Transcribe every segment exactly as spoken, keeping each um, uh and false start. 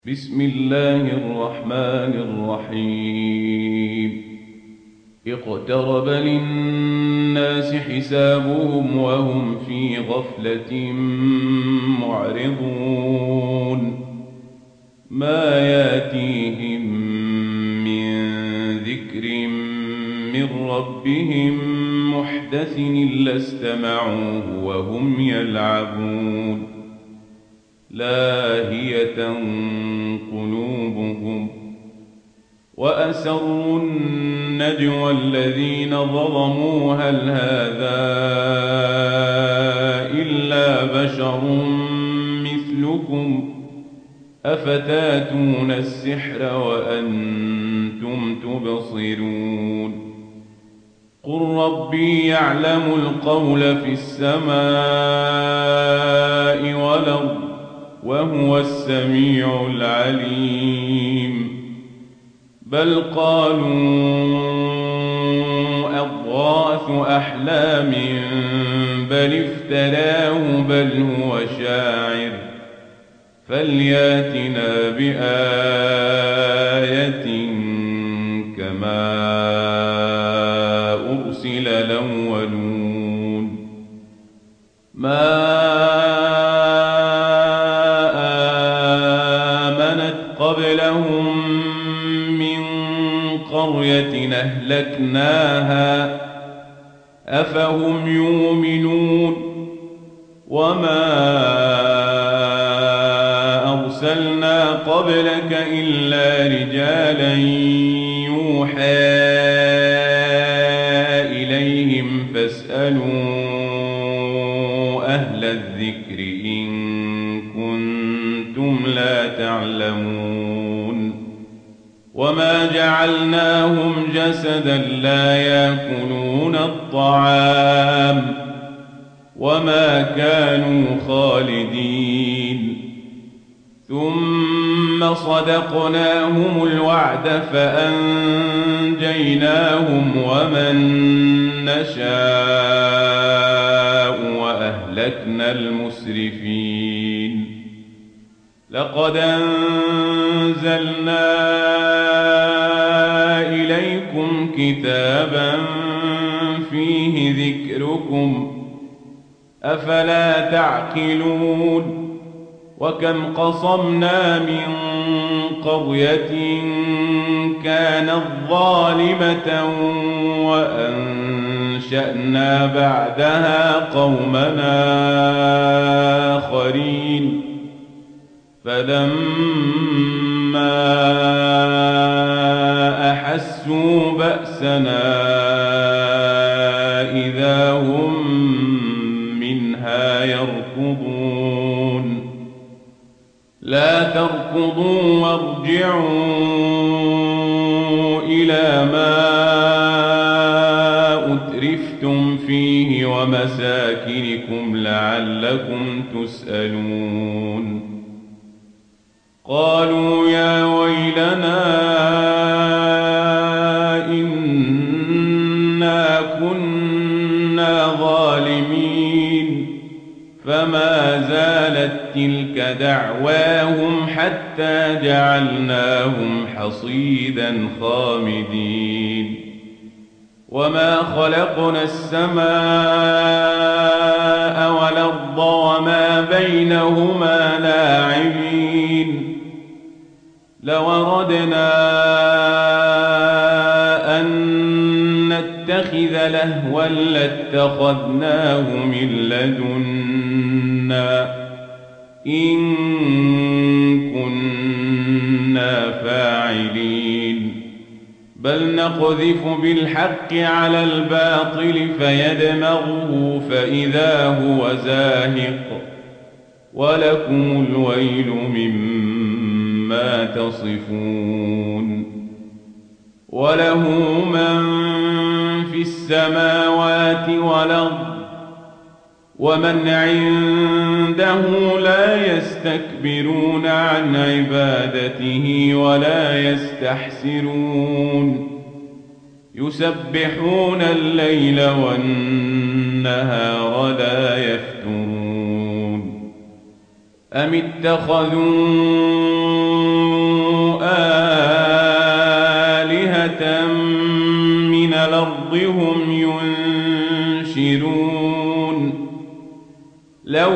بسم الله الرحمن الرحيم اقترب للناس حسابهم وهم في غفلة معرضون ما ياتيهم من ذكر من ربهم محدث إلا استمعوه وهم يلعبون لاهية قلوبهم وأسروا النجوى الذين ظلموا هل هذا إلا بشر مثلكم أفتاتون السحر وأنتم تبصرون قل ربي يعلم القول في السماء والأرض وهو السميع العليم بل قالوا أضغاث أحلام بل افتراه بل هو شاعر فلياتنا بآية كما أرسل الأولون ما قبلهم من قرية أهلكناها أفهم يؤمنون وما أرسلنا قبلك إلا رجالا يوحى إليهم فاسألوا أهل الذكر إن كنتم لا تعلمون وما جعلناهم جسدا لا يأكلون الطعام وما كانوا خالدين ثم صدقناهم الوعد فأنجيناهم ومن نشاء وأهلكنا المسرفين لقد أنزلنا إليكم كتابا فيه ذكركم أفلا تعقلون وكم قصمنا من قرية كانت ظالمة وأنشأنا بعدها قومنا آخرين فلما أحسوا بأسنا إذا هم منها يركضون لا تركضوا وارجعوا إلى ما أترفتم فيه ومساكنكم لعلكم تسألون قالوا يا ويلنا إنا كنا ظالمين فما زالت تلك دعواهم حتى جعلناهم حصيدا خامدين وما خلقنا السماء والأرض وما بينهما لاعبين لو أردنا أن نتخذ لهوا لاتخذناه من لدنا إن كنا فاعلين بل نقذف بالحق على الباطل فيدمغه فإذا هو زاهق ولكم الويل مما تصفون وله من في السماوات والأرض ومن عنده لا يستكبرون عن عبادته ولا يستحسرون يسبحون الليل والنهار لا يفترون أم اتخذوا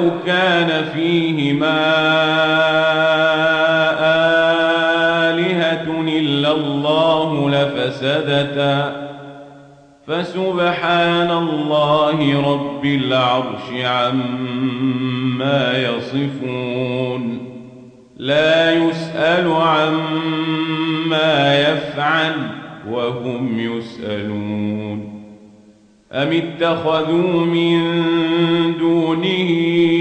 كان فيهما آلهة إلا الله لفسدتا فسبحان الله رب العرش عما يصفون لا يسأل عما يفعل وهم يسألون أم اتخذوا من دونه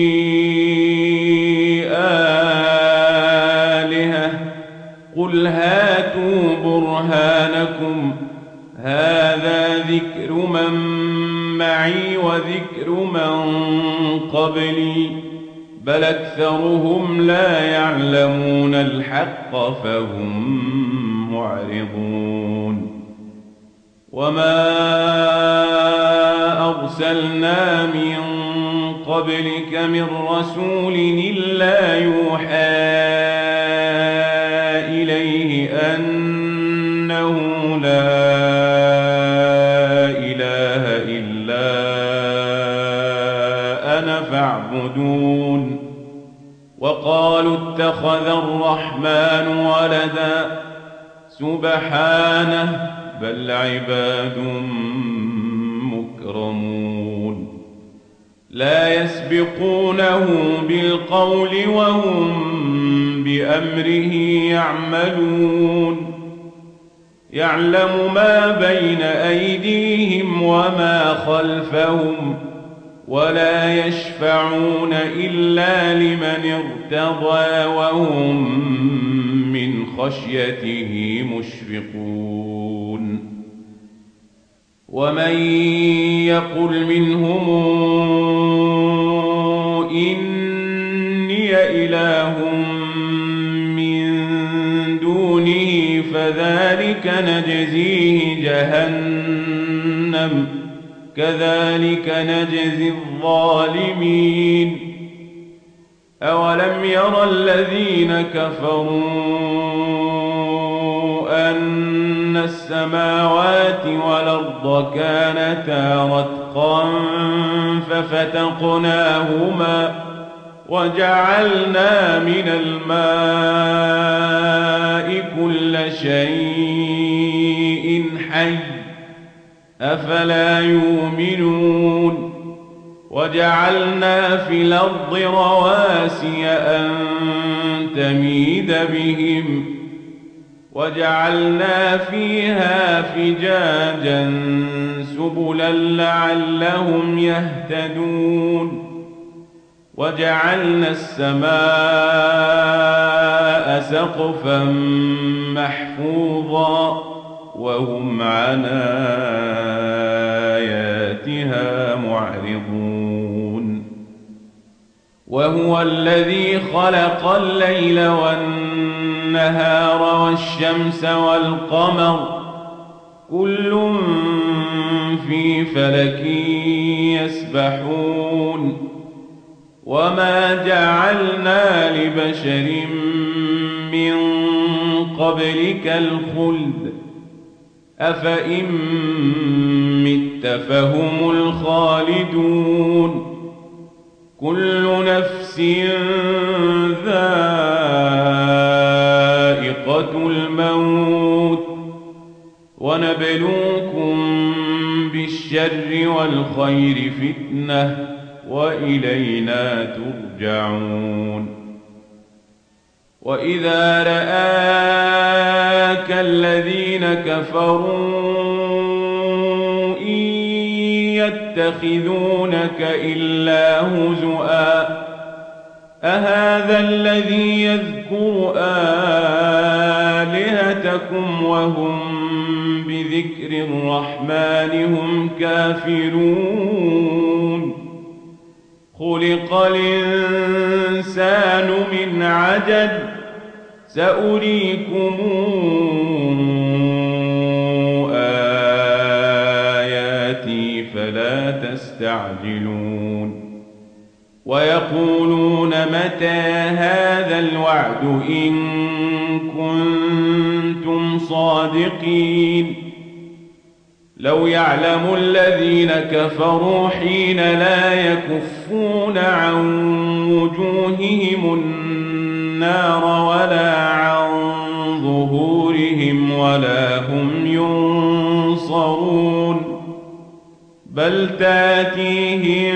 آلهة قل هاتوا برهانكم هذا ذكر من معي وذكر من قبلي بل أكثرهم لا يعلمون الحق فهم معرضون وما أرسلنا من قبلك من رسول إلا يوحى إليه أنه لا إله إلا أنا فاعبدون وقالوا اتخذ الرحمن ولدا سبحانه بل عباد مكرمون لا يسبقونه بالقول وهم بأمره يعملون يعلم ما بين أيديهم وما خلفهم ولا يشفعون إلا لمن ارتضى وهم من خشيته مشفقون ومن يقل منهم إني إله من دونه فذلك نجزيه جهنم كذلك نجزي الظالمين أولم ير الذين كفروا أن السماوات والأرض كانتا رتقا ففتقناهما وجعلنا من الماء كل شيء حي أفلا يؤمنون وجعلنا في الأرض رواسي أن تميد بهم وجعلنا فيها فجاجا سبلا لعلهم يهتدون وجعلنا السماء سقفا محفوظا وهم عن آياتها معرضون وهو الذي خلق الليل والنهار والشمس والقمر كل في فلك يسبحون وما جعلنا لبشر من قبلك الخلد أفإن مت فهم الخالدون كل نفس ذائقة الموت ونبلوكم بالشر والخير فتنة وإلينا ترجعون وإذا رآك الذين كفروا إن يتخذونك إلا هزؤا أهذا الذي يذكر آلهتكم وهم بذكر الرحمن هم كافرون خلق الإنسان من عجل سأريكم آياتي فلا تستعجلون ويقولون متى هذا الوعد إن كنتم صادقين لو يعلم الذين كفروا حين لا يكفون عن وجوههم النار ولا عن ظهورهم ولا هم ينصرون بل تاتيهم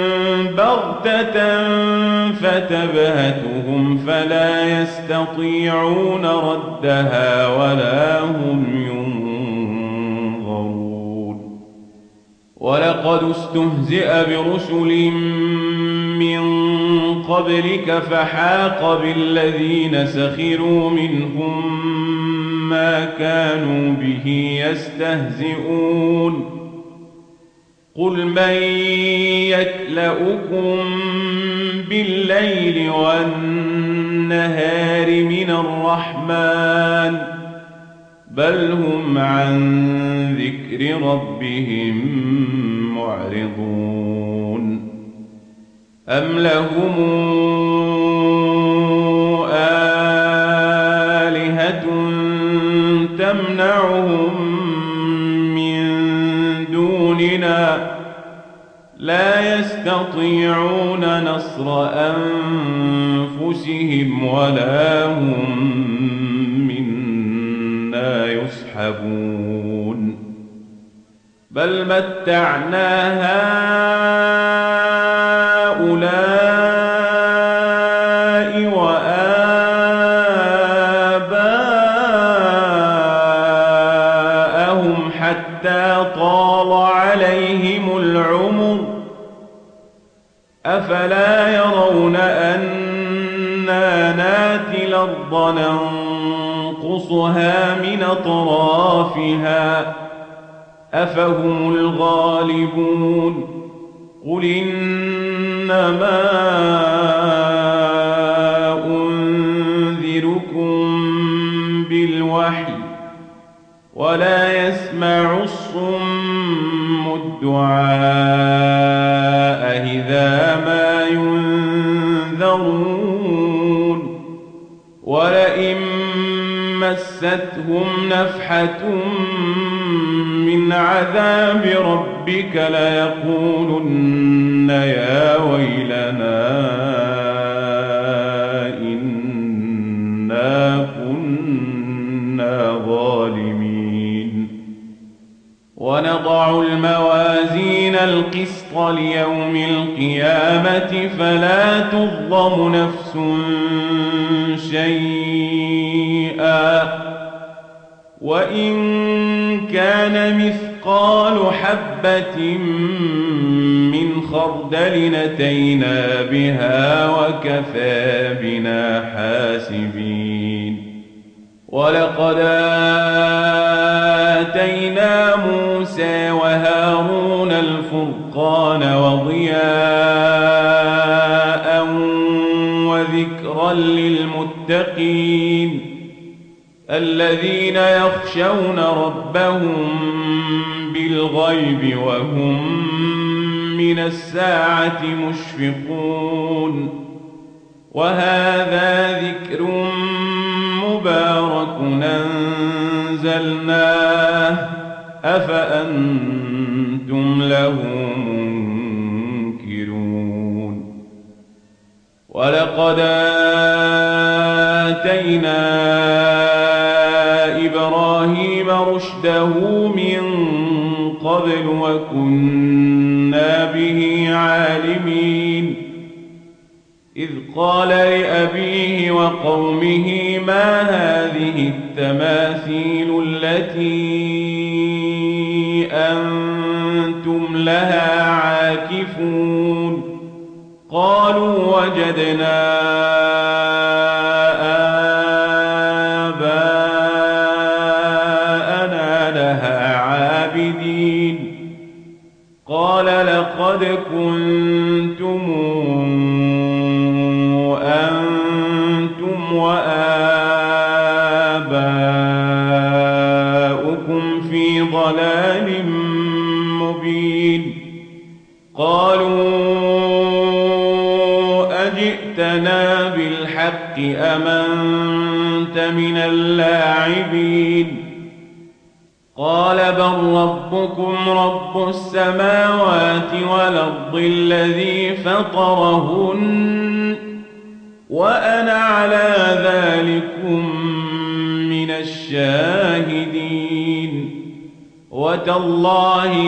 بغتة فتبهتهم فلا يستطيعون ردها ولا هم ينظرون ولقد استهزئ برسل من قبلك فحاق بالذين سخروا منهم ما كانوا به يستهزئون قل من يكلؤكم بالليل والنهار من الرحمن بل هم عن ذكر ربهم معرضون أم لهم آلهة تمنعهم من دوننا لا يستطيعون نصر أنفسهم ولا هم منا يصحبون بل متعنا هؤلاء وآباءهم حتى طال عليهم العمر أفلا يرون أنا ناتي الأرض ننقصها من أطرافها أفهم الغالبون قل إنما أنذركم بالوحي ولا يسمع الصم الدعاء إذا ما ينذرون ولئن مستهم نفحة من عذاب ربك ليقولن يا ويلنا إنا كنا ظالمين ونضع الموازين القسط ليوم القيامة فلا تظلم نفس شيئا وإن كان مثقال حبة من خردل أتينا بها وكفى بنا حاسبين ولقد آتينا موسى وهارون الفرقان وضياء وذكرا للمتقين الذين يخشون ربهم بالغيب وهم من الساعة مشفقون وهذا ذكر مبارك أنزلناه أفأنتم له منكرون ولقد آتينا إبراهيم رشده من قبل وكنا به عالمين إذ قال لأبيه وقومه ما هذه التماثيل التي أنتم لها عاكفون قالوا وجدنا قال لقد كنتم أنتم وآباؤكم في ضلال مبين قالوا أجئتنا بالحق أم أنت من اللاعبين قال بل ربكم رب السماوات والأرض الذي فطرهن وأنا على ذلكم من الشاهدين وتالله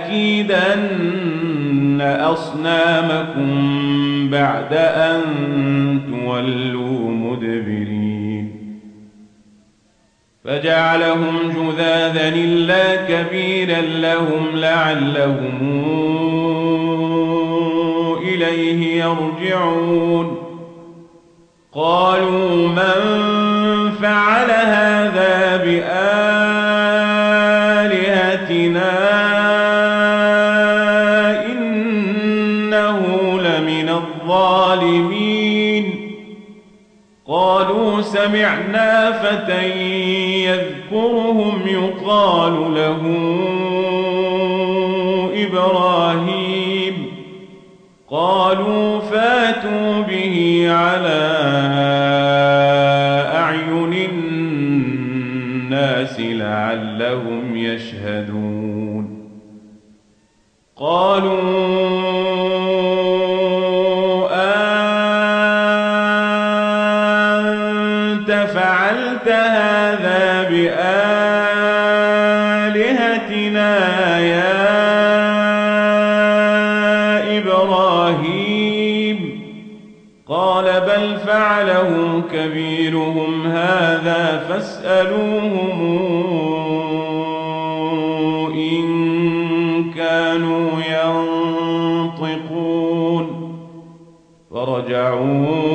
لأكيدن أصنامكم بعد أن تولوا مدبرين فجعلهم جذاذا إلا كبيرا لهم لعلهم إليه يرجعون قالوا من فعل هذا بآلهتنا إنه لمن الظالمين قالوا سمعنا فتى يذكرهم يقال له إبراهيم قالوا فاتوا به على أعين الناس لعلهم يشهدون قالوا أنت فعلت هذا بآلهتنا يا إبراهيم قال بل فعله كبيرهم هذا فاسألوهم إن كانوا ينطقون فرجعوا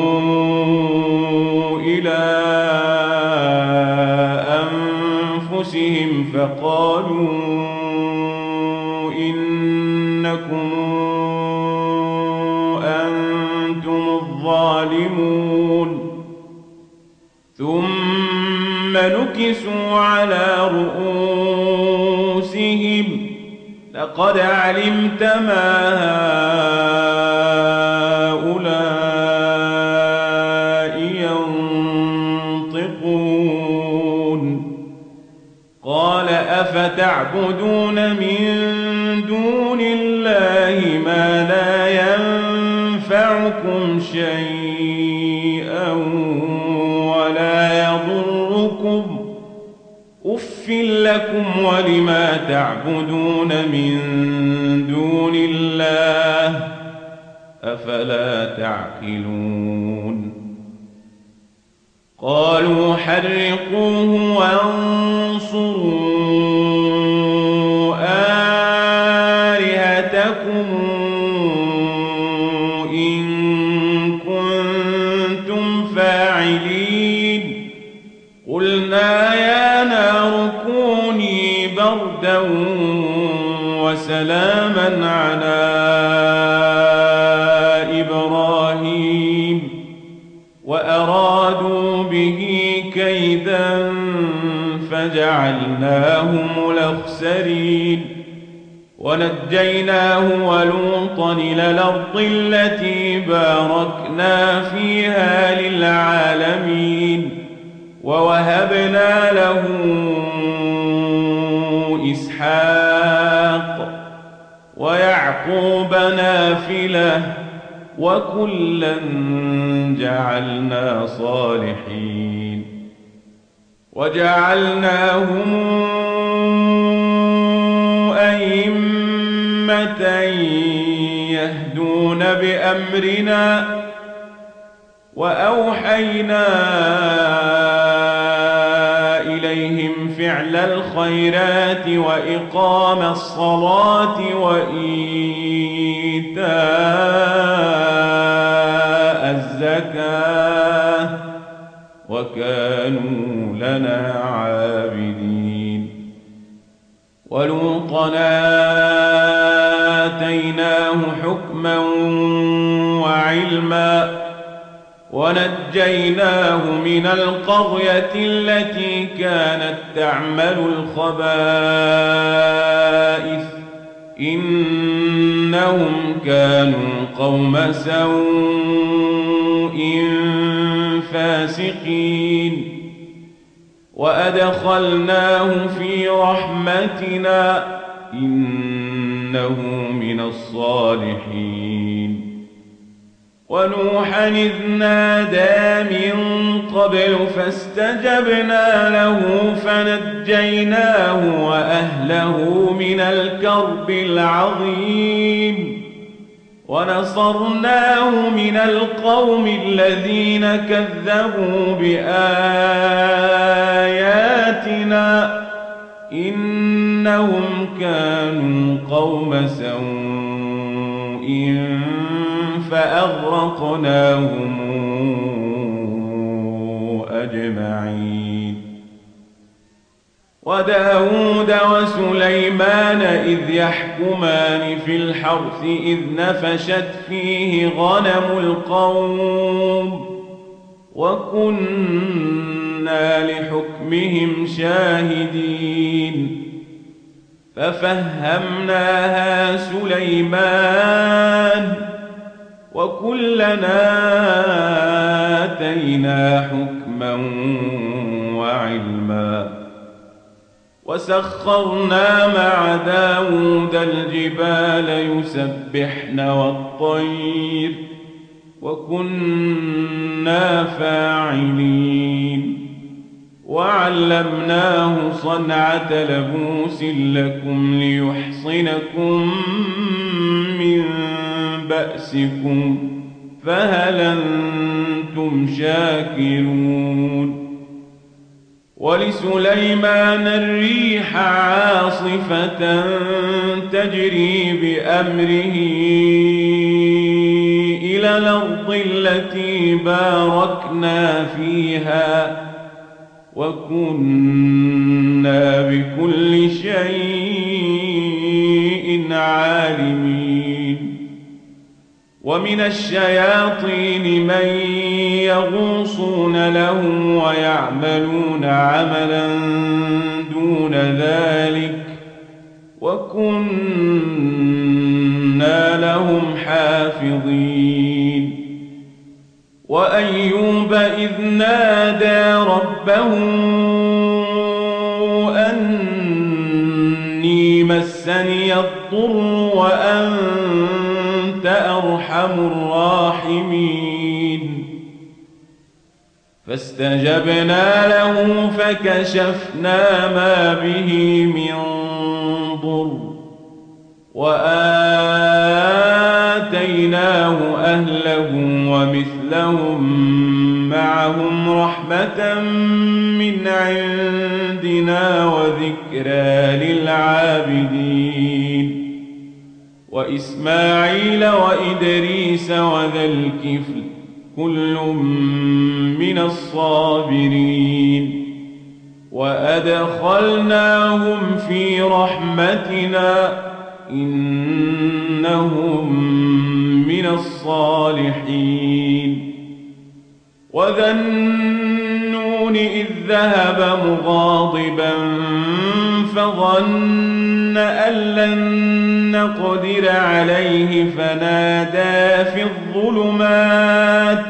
إلى أنفسهم فقالوا إنكم أنتم الظالمون ثم نكسوا على رؤوسهم لقد علمت ما هؤلاء ينطقون قال أفتعبدون من دون الله ما لا ينفعكم شيئا ولا يضركم أف لكم ولما تعبدون من دون الله أفلا تعقلون قالوا حرقوه وانصروا آلهتكم إن كنتم فاعلين قلنا يا نار كوني بردا وسلاما على إبراهيم وأرادوا به كيدا فجعلناهم الأخسرين ونجيناه ولوطا إلى الأرض التي باركنا فيها للعالمين ووهبنا له إسحاق ويعقوب نافلة وكلا جعلنا صالحين وجعلناهم أئمة يهدون بأمرنا وأوحينا إليهم فعل الخيرات وإقام الصلاة وإيتاء الزكاة وكانوا لنا عابدين ولوطا آتيناه حكما وعلما ونجيناه من القرية التي كانت تعمل الخبائث إنهم كانوا قوم سوء فاسقين وأدخلناه في رحمتنا إنه من الصالحين. ونوحا إذ نادى من قبل فاستجبنا له فنجيناه وأهله من الكرب العظيم ونصرناه من القوم الذين كذبوا بآياتنا إنهم كانوا قوم سوء فأغرقناهم أجمعين. وداود وسليمان إذ يحكمان في الحرث إذ نفشت فيه غنم القوم وكنا لحكمهم شاهدين ففهمناها سليمان وكلنا آتينا حكما وعلما وسخرنا مع داود الجبال يسبحن والطير وكنا فاعلين وعلمناه صنعة لبوس لكم ليحصنكم من بأسكم فهل أنتم شاكرون. ولسليمان الريح عاصفة تجري بأمره إلى الأرض التي باركنا فيها وكنا بكل شيء عالمين. ومن الشياطين من يغوصون له ويعملون عملا دون ذلك وكنا لهم حافظين. وأيوب إذ نادى ربه أني مسني الضر وأنت أرحم الراحمين فاستجبنا له فكشفنا ما به من ضر وآتيناه أهله ومثلهم معهم رحمة من عندنا وذكرى للعابدين. وإسماعيل وإدريس وذا الكفل كل من الصابرين وأدخلناهم في رحمتنا إنهم من الصالحين. وذا النون إذ ذهب مغاضبا فظن أن لن نقدر عليه فنادى في الظلمات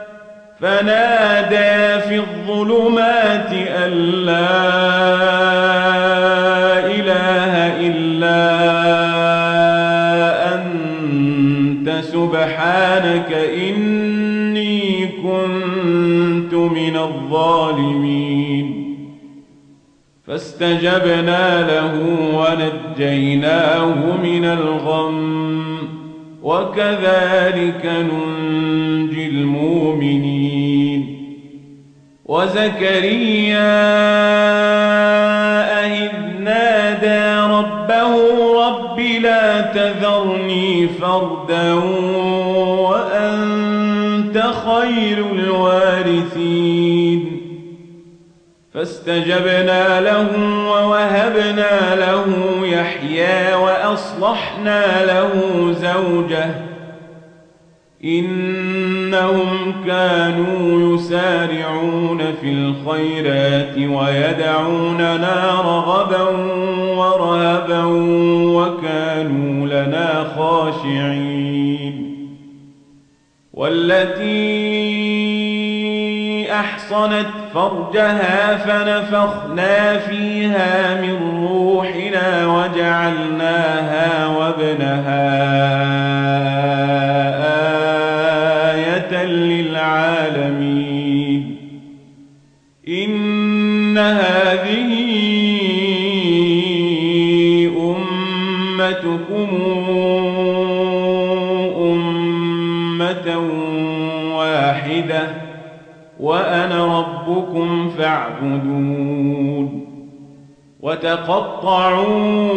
فنادى في الظلمات أن لا إله إلا أنت سبحانك إني كنت من الظالمين. فاستجبنا له ونجيناه من الغم وكذلك ننجي المؤمنين. وزكريا إذ نادى ربه رب لا تذرني فردا وأنت خير الوارثين فاستجبنا له ووهبنا له يحيى وأصلحنا له زوجه إنهم كانوا يسارعون في الخيرات ويدعوننا رغبا ورهبا وكانوا لنا خاشعين. والتي أحصنت فرجها فنفخنا فيها من روحنا وجعلناها وابنها آية للعالمين إن هذه أمتكم أمة واحدة وأنا ربكم فاعبدون وتقطعوا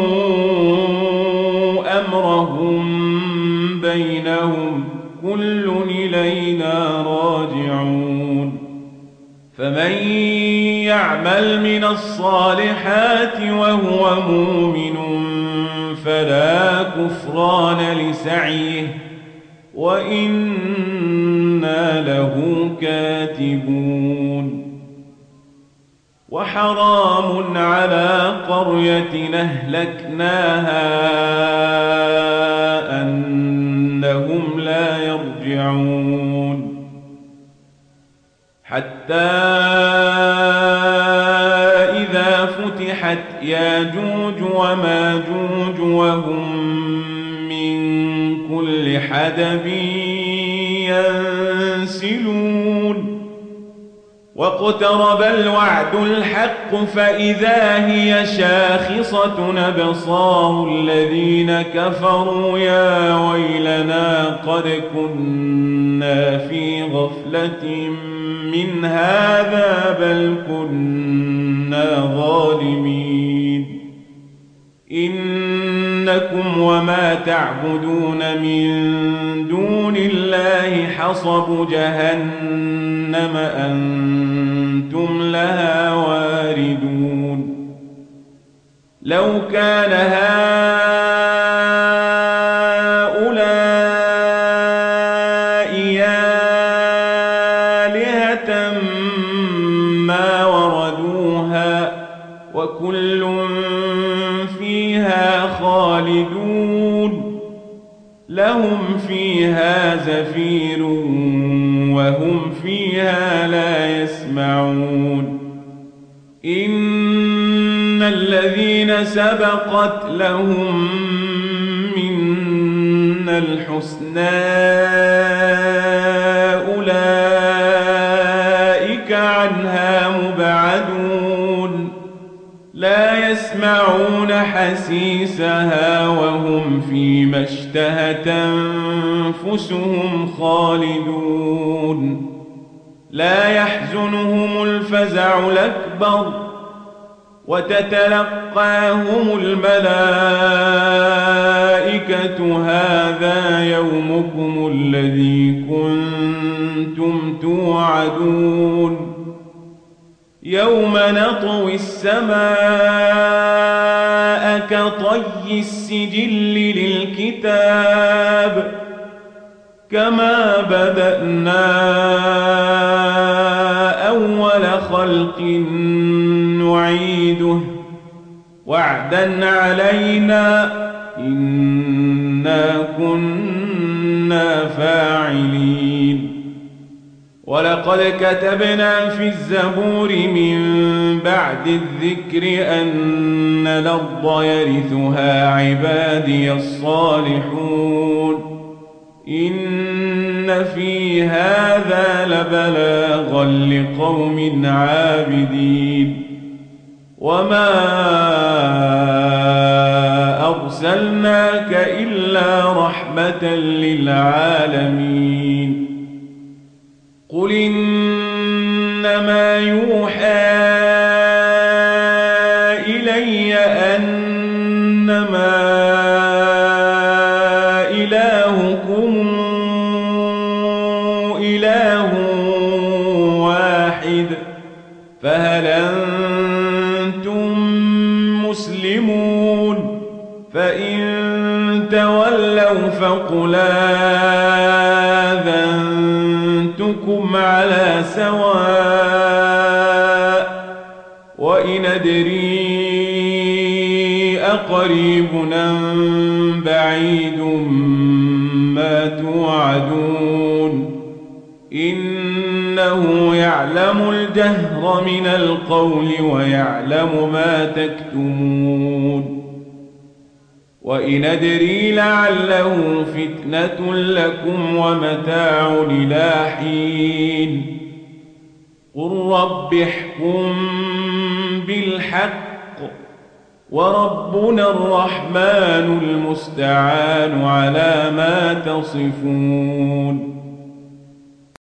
أمرهم بينهم كل إلينا راجعون فمن يعمل من الصالحات وهو مؤمن فلا كفران لسعيه وإنا له كاتبون وحرام على قرية أهلكناها أنهم لا يرجعون حتى إذا فتحت ياجوج وماجوج وهم من كل حدب ينسلون واقترب الوعد الحق فإذا هي شاخصة أبصار الذين كفروا يا ويلنا قد كنا في غفلة من هذا بل كنا ظالمين إنكم وما تعبدون من دون الله حصب جهنم أنتم لها واردون لو كان هؤلاء آلهة ما وردوها وكل فيها خالدون لهم فيها زفير وهم فيها لا يسمعون إن الذين سبقت لهم منا الحسنى أولئك عنها مبعدون لا يسمعون حسيسها وهم فيما اشتهت أنفسهم خالدون لا يحزنهم الفزع الأكبر وتتلقاهم الملائكة هذا يومكم الذي كنتم توعدون يوم نطوي السماء كطي السجل للكتاب كما بدأنا أول خلق نعيده وعدا علينا إنا كنا فاعلين ولقد كتبنا في الزبور من بعد الذكر أن الأرض يرثها عبادي الصالحون إن في هذا لبلاغا لقوم عابدين وما أرسلناك إلا رحمة للعالمين قل إنما يوحى إلي أنما إلهكم إله واحد فهل أنتم مسلمون فإن تولوا فقل آذنتكم على سواء وإن أدري أقريب أم بعيد ما توعدون إنه يعلم الجهر من القول ويعلم ما تكتمون وإن أدري لعله فتنة لكم ومتاع إلى حين قل رب احكم بالحق وربنا الرحمن المستعان على ما تصفون